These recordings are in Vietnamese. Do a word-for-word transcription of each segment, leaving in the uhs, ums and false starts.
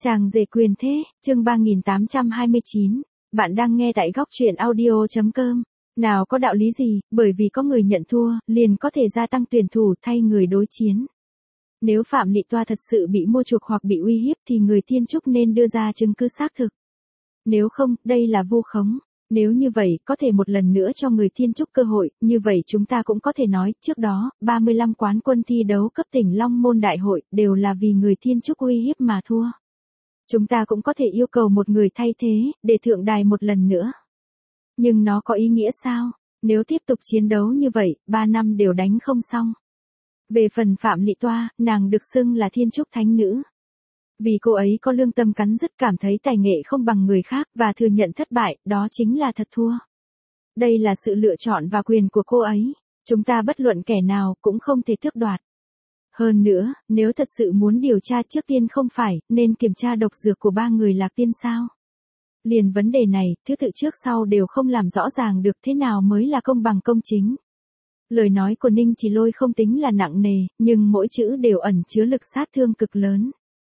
Chàng rể quyền thế, chương ba nghìn tám trăm hai mươi chín. Bạn đang nghe tại góc truyện audio chấm com. Nào có đạo lý gì, bởi vì có người nhận thua, liền có thể gia tăng tuyển thủ thay người đối chiến. Nếu Phạm Lị Toa thật sự bị mua chuộc hoặc bị uy hiếp thì người Thiên Trúc nên đưa ra chứng cứ xác thực. Nếu không, đây là vu khống. Nếu như vậy, có thể một lần nữa cho người Thiên Trúc cơ hội, như vậy chúng ta cũng có thể nói, trước đó, ba mươi lăm quán quân thi đấu cấp tỉnh Long Môn Đại hội, đều là vì người Thiên Trúc uy hiếp mà thua. Chúng ta cũng có thể yêu cầu một người thay thế, để thượng đài một lần nữa. Nhưng nó có ý nghĩa sao? Nếu tiếp tục chiến đấu như vậy, ba năm đều đánh không xong. Về phần Phạm Lị Toa, nàng được xưng là Thiên Trúc Thánh Nữ. Vì cô ấy có lương tâm cắn rứt cảm thấy tài nghệ không bằng người khác và thừa nhận thất bại, đó chính là thật thua. Đây là sự lựa chọn và quyền của cô ấy. Chúng ta bất luận kẻ nào cũng không thể tước đoạt. Hơn nữa, nếu thật sự muốn điều tra trước tiên không phải, nên kiểm tra độc dược của ba người Lạc Tiên sao? Liền vấn đề này, thứ tự trước sau đều không làm rõ ràng được thế nào mới là công bằng công chính. Lời nói của Ninh Chỉ Lôi không tính là nặng nề, nhưng mỗi chữ đều ẩn chứa lực sát thương cực lớn.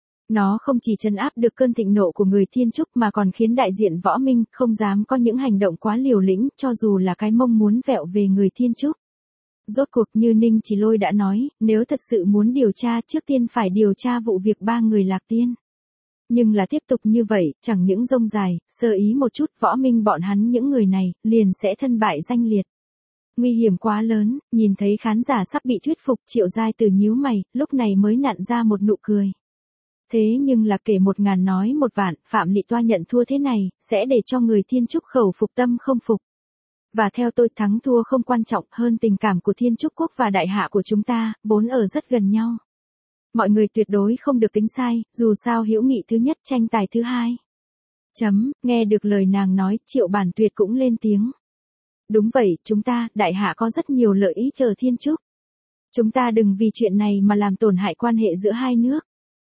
Nó không chỉ trấn áp được cơn thịnh nộ của người Thiên Trúc mà còn khiến đại diện Võ Minh không dám có những hành động quá liều lĩnh, cho dù là cái mong muốn vẹo về người Thiên Trúc. Rốt cuộc như Ninh Chỉ Lôi đã nói, nếu thật sự muốn điều tra trước tiên phải điều tra vụ việc ba người Lạc Tiên. Nhưng là tiếp tục như vậy, chẳng những rông dài, sơ ý một chút Võ Minh bọn hắn những người này, liền sẽ thân bại danh liệt. Nguy hiểm quá lớn, nhìn thấy khán giả sắp bị thuyết phục Triệu Giai Từ nhíu mày, lúc này mới nặn ra một nụ cười. Thế nhưng là kể một ngàn nói một vạn, Phạm Lị Toa nhận thua thế này, sẽ để cho người Thiên Trúc khẩu phục tâm không phục. Và theo tôi thắng thua không quan trọng hơn tình cảm của Thiên Trúc Quốc và đại hạ của chúng ta, vốn ở rất gần nhau. Mọi người tuyệt đối không được tính sai, dù sao hữu nghị thứ nhất tranh tài thứ hai. Chấm, nghe được lời nàng nói, Triệu Bản Tuyệt cũng lên tiếng. Đúng vậy, chúng ta, đại hạ có rất nhiều lợi ích chờ Thiên Trúc. Chúng ta đừng vì chuyện này mà làm tổn hại quan hệ giữa hai nước.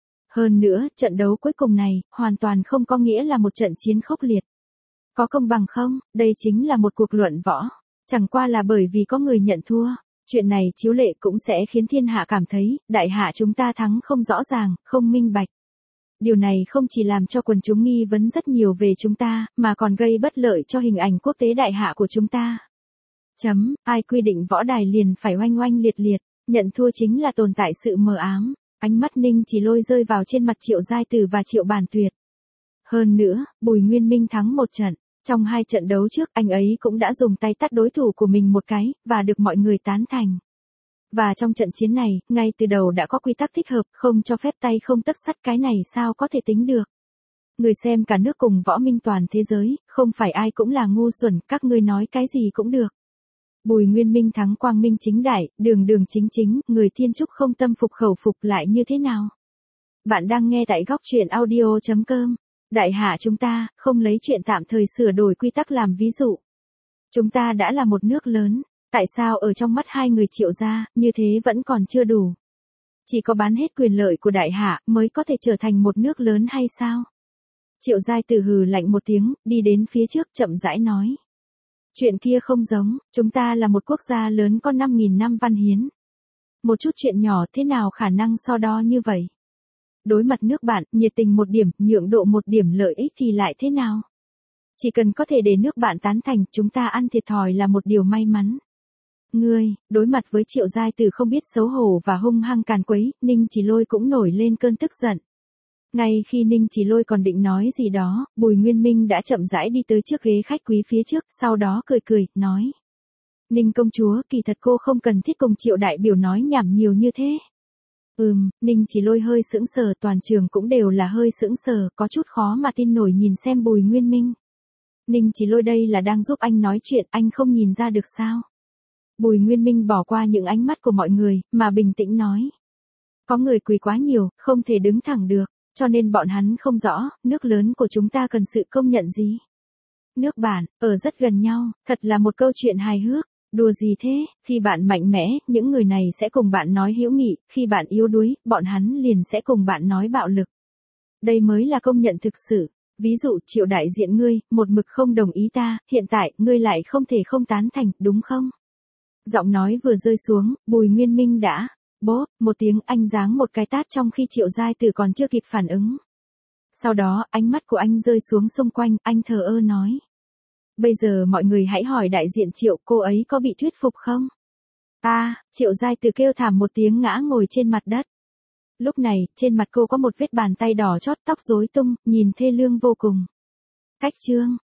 Hơn nữa, trận đấu cuối cùng này, hoàn toàn không có nghĩa là một trận chiến khốc liệt. Có công bằng không? Đây chính là một cuộc luận võ. Chẳng qua là bởi vì có người nhận thua. Chuyện này chiếu lệ cũng sẽ khiến thiên hạ cảm thấy, đại hạ chúng ta thắng không rõ ràng, không minh bạch. Điều này không chỉ làm cho quần chúng nghi vấn rất nhiều về chúng ta, mà còn gây bất lợi cho hình ảnh quốc tế đại hạ của chúng ta. Chấm, ai quy định võ đài liền phải oanh oanh liệt liệt, nhận thua chính là tồn tại sự mờ ám. Ánh mắt Ninh Chỉ Lôi rơi vào trên mặt Triệu Giai Từ và Triệu Bản Tuyệt. Hơn nữa, Bùi Nguyên Minh thắng một trận. Trong hai trận đấu trước, anh ấy cũng đã dùng tay tát đối thủ của mình một cái, và được mọi người tán thành. Và trong trận chiến này, ngay từ đầu đã có quy tắc thích hợp, không cho phép tay không tấc sắt, cái này sao có thể tính được. Người xem cả nước cùng Võ Minh toàn thế giới, không phải ai cũng là ngu xuẩn, các ngươi nói cái gì cũng được. Bùi Nguyên Minh thắng quang minh chính đại, đường đường chính chính, người Thiên Trúc không tâm phục khẩu phục lại như thế nào? Bạn đang nghe tại góc truyện audio chấm com. Đại hạ chúng ta, không lấy chuyện tạm thời sửa đổi quy tắc làm ví dụ. Chúng ta đã là một nước lớn, tại sao ở trong mắt hai người Triệu gia, như thế vẫn còn chưa đủ? Chỉ có bán hết quyền lợi của đại hạ mới có thể trở thành một nước lớn hay sao? Triệu Giai Từ hừ lạnh một tiếng, đi đến phía trước chậm rãi nói. Chuyện kia không giống, chúng ta là một quốc gia lớn có năm nghìn năm văn hiến. Một chút chuyện nhỏ thế nào khả năng so đo như vậy? Đối mặt nước bạn, nhiệt tình một điểm, nhượng độ một điểm lợi ích thì lại thế nào? Chỉ cần có thể để nước bạn tán thành, chúng ta ăn thiệt thòi là một điều may mắn. Ngươi, đối mặt với Triệu Giai Từ không biết xấu hổ và hung hăng càn quấy, Ninh Chỉ Lôi cũng nổi lên cơn tức giận. Ngay khi Ninh Chỉ Lôi còn định nói gì đó, Bùi Nguyên Minh đã chậm rãi đi tới trước ghế khách quý phía trước, sau đó cười cười, nói. Ninh công chúa, kỳ thật cô không cần thiết cùng Triệu đại biểu nói nhảm nhiều như thế. Ừm, Ninh Chỉ Lôi hơi sững sờ, toàn trường cũng đều là hơi sững sờ, có chút khó mà tin nổi nhìn xem Bùi Nguyên Minh. Ninh Chỉ Lôi đây là đang giúp anh nói chuyện, anh không nhìn ra được sao? Bùi Nguyên Minh bỏ qua những ánh mắt của mọi người, mà bình tĩnh nói. Có người quỳ quá nhiều, không thể đứng thẳng được, cho nên bọn hắn không rõ, nước lớn của chúng ta cần sự công nhận gì. Nước bạn, ở rất gần nhau, thật là một câu chuyện hài hước. Đùa gì thế, khi bạn mạnh mẽ, những người này sẽ cùng bạn nói hữu nghị, khi bạn yếu đuối, bọn hắn liền sẽ cùng bạn nói bạo lực. Đây mới là công nhận thực sự. Ví dụ, Triệu đại diện ngươi, một mực không đồng ý ta, hiện tại, ngươi lại không thể không tán thành, đúng không? Giọng nói vừa rơi xuống, Bùi Nguyên Minh đã, bốp, một tiếng anh giáng một cái tát trong khi Triệu Giai Từ còn chưa kịp phản ứng. Sau đó, ánh mắt của anh rơi xuống xung quanh, anh thờ ơ nói. Bây giờ mọi người hãy hỏi đại diện Triệu, cô ấy có bị thuyết phục không? A, à, Triệu Giai Từ kêu thảm một tiếng ngã ngồi trên mặt đất. Lúc này, trên mặt cô có một vết bàn tay đỏ chót, tóc rối tung, nhìn thê lương vô cùng. Khách trương.